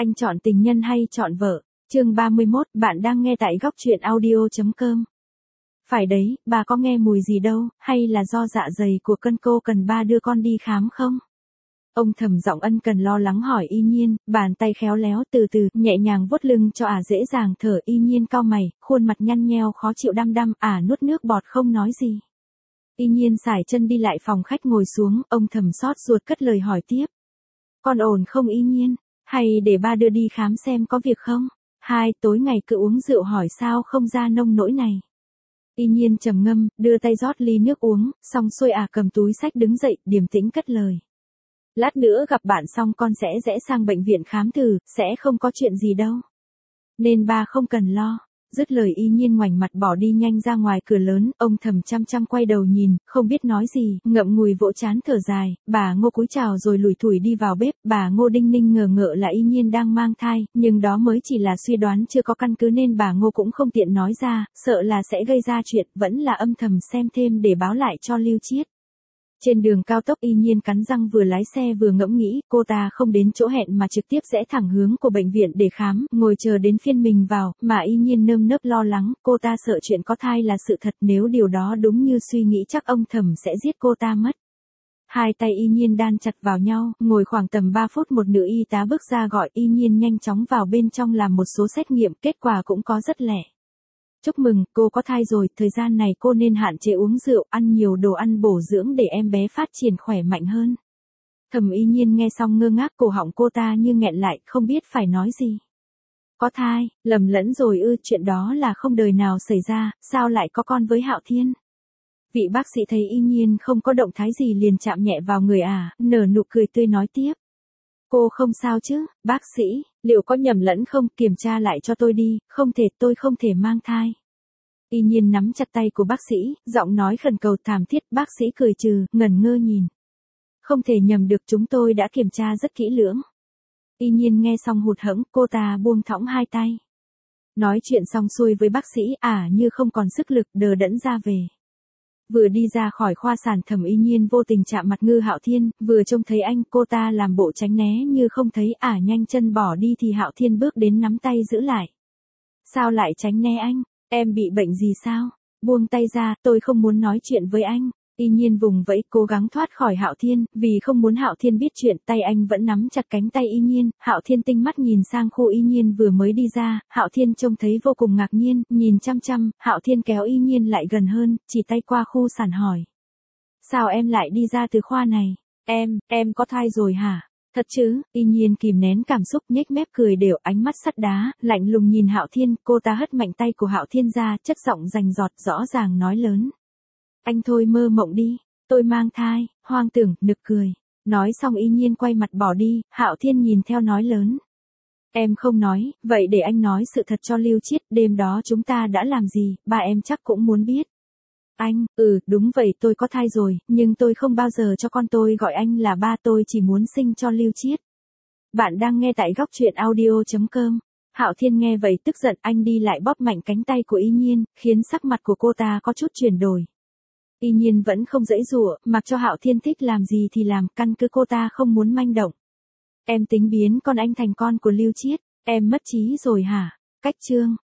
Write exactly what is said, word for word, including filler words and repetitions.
Anh chọn tình nhân hay chọn vợ? Chương ba mươi mốt, bạn đang nghe tại góc truyện audio chấm com. Phải đấy, bà có nghe mùi gì đâu, hay là do dạ dày của cân cô cần ba đưa con đi khám không? Ông Thẩm giọng ân cần lo lắng hỏi Y Nhiên, bàn tay khéo léo từ từ, nhẹ nhàng vuốt lưng cho ả à dễ dàng thở. Y Nhiên cau mày, khuôn mặt nhăn nheo khó chịu đăm đăm, ả à nuốt nước bọt không nói gì. Y Nhiên sải chân đi lại phòng khách ngồi xuống, ông Thẩm xót ruột cất lời hỏi tiếp. Con ổn không Y Nhiên? Hay để ba đưa đi khám xem có việc không? Hai, tối ngày cứ uống rượu hỏi sao không ra nông nỗi này. Y Nhiên trầm ngâm, đưa tay rót ly nước uống, xong xuôi à cầm túi xách đứng dậy, điềm tĩnh cất lời. Lát nữa gặp bạn xong con sẽ rẽ sang bệnh viện khám thử, sẽ không có chuyện gì đâu. Nên ba không cần lo. Dứt lời Y Nhiên ngoảnh mặt bỏ đi nhanh ra ngoài cửa lớn, ông Thẩm chăm chăm quay đầu nhìn, không biết nói gì, ngậm ngùi vỗ trán thở dài. Bà Ngô cúi chào rồi lủi thủi đi vào bếp. Bà Ngô đinh ninh ngờ ngợ là Y Nhiên đang mang thai, nhưng đó mới chỉ là suy đoán chưa có căn cứ nên bà Ngô cũng không tiện nói ra, sợ là sẽ gây ra chuyện, vẫn là âm thầm xem thêm để báo lại cho Lưu Chiết. Trên đường cao tốc Y Nhiên cắn răng vừa lái xe vừa ngẫm nghĩ, cô ta không đến chỗ hẹn mà trực tiếp rẽ thẳng hướng của bệnh viện để khám, ngồi chờ đến phiên mình vào, mà Y Nhiên nơm nớp lo lắng, cô ta sợ chuyện có thai là sự thật, nếu điều đó đúng như suy nghĩ chắc ông Thẩm sẽ giết cô ta mất. Hai tay Y Nhiên đan chặt vào nhau, ngồi khoảng tầm ba phút một nữ y tá bước ra gọi Y Nhiên nhanh chóng vào bên trong làm một số xét nghiệm, kết quả cũng có rất lẻ. Chúc mừng, cô có thai rồi, thời gian này cô nên hạn chế uống rượu, ăn nhiều đồ ăn bổ dưỡng để em bé phát triển khỏe mạnh hơn. Thẩm Y Nhiên nghe xong ngơ ngác, cổ họng cô ta như nghẹn lại, không biết phải nói gì. Có thai, lầm lẫn rồi ư, chuyện đó là không đời nào xảy ra, sao lại có con với Hạo Thiên? Vị bác sĩ thấy Y Nhiên không có động thái gì liền chạm nhẹ vào người à, nở nụ cười tươi nói tiếp. Cô không sao chứ, bác sĩ, liệu có nhầm lẫn không, kiểm tra lại cho tôi đi, không thể, tôi không thể mang thai. Y Nhiên nắm chặt tay của bác sĩ, giọng nói khẩn cầu thảm thiết, bác sĩ cười trừ, ngẩn ngơ nhìn. Không thể nhầm được, chúng tôi đã kiểm tra rất kỹ lưỡng. Y Nhiên nghe xong hụt hẫng, cô ta buông thõng hai tay. Nói chuyện xong xuôi với bác sĩ, ả à, như không còn sức lực, đờ đẫn ra về. Vừa đi ra khỏi khoa sản, Thẩm Y Nhiên vô tình chạm mặt Ngư Hạo Thiên, vừa trông thấy anh, cô ta làm bộ tránh né như không thấy, ả à, nhanh chân bỏ đi thì Hạo Thiên bước đến nắm tay giữ lại. Sao lại tránh né anh? Em bị bệnh gì sao? Buông tay ra, tôi không muốn nói chuyện với anh. Y Nhiên vùng vẫy cố gắng thoát khỏi Hạo Thiên, vì không muốn Hạo Thiên biết chuyện, tay anh vẫn nắm chặt cánh tay Y Nhiên. Hạo Thiên tinh mắt nhìn sang khu Y Nhiên vừa mới đi ra, Hạo Thiên trông thấy vô cùng ngạc nhiên, nhìn chăm chăm, Hạo Thiên kéo Y Nhiên lại gần hơn, chỉ tay qua khu sản hỏi. Sao em lại đi ra từ khoa này? Em, em có thai rồi hả? Thật chứ? Y Nhiên kìm nén cảm xúc, nhếch mép cười đều, ánh mắt sắt đá, lạnh lùng nhìn Hạo Thiên, cô ta hất mạnh tay của Hạo Thiên ra, chất giọng rành giọt rõ ràng nói lớn. Anh thôi mơ mộng đi, tôi mang thai, hoang tưởng, nực cười. Nói xong Y Nhiên quay mặt bỏ đi, Hạo Thiên nhìn theo nói lớn. Em không nói, vậy để anh nói sự thật cho Lưu Chiết, đêm đó chúng ta đã làm gì, ba em chắc cũng muốn biết. Anh, ừ, đúng vậy, tôi có thai rồi, nhưng tôi không bao giờ cho con tôi gọi anh là ba, tôi chỉ muốn sinh cho Lưu Chiết. Bạn đang nghe tại góc truyện audio chấm com. Hạo Thiên nghe vậy tức giận, anh đi lại bóp mạnh cánh tay của Y Nhiên, khiến sắc mặt của cô ta có chút chuyển đổi. Y Nhiên vẫn không giãy giụa, mặc cho Hạo Thiên thích làm gì thì làm, căn cứ cô ta không muốn manh động. Em tính biến con anh thành con của Lưu Chiết, em mất trí rồi hả? Cách chương.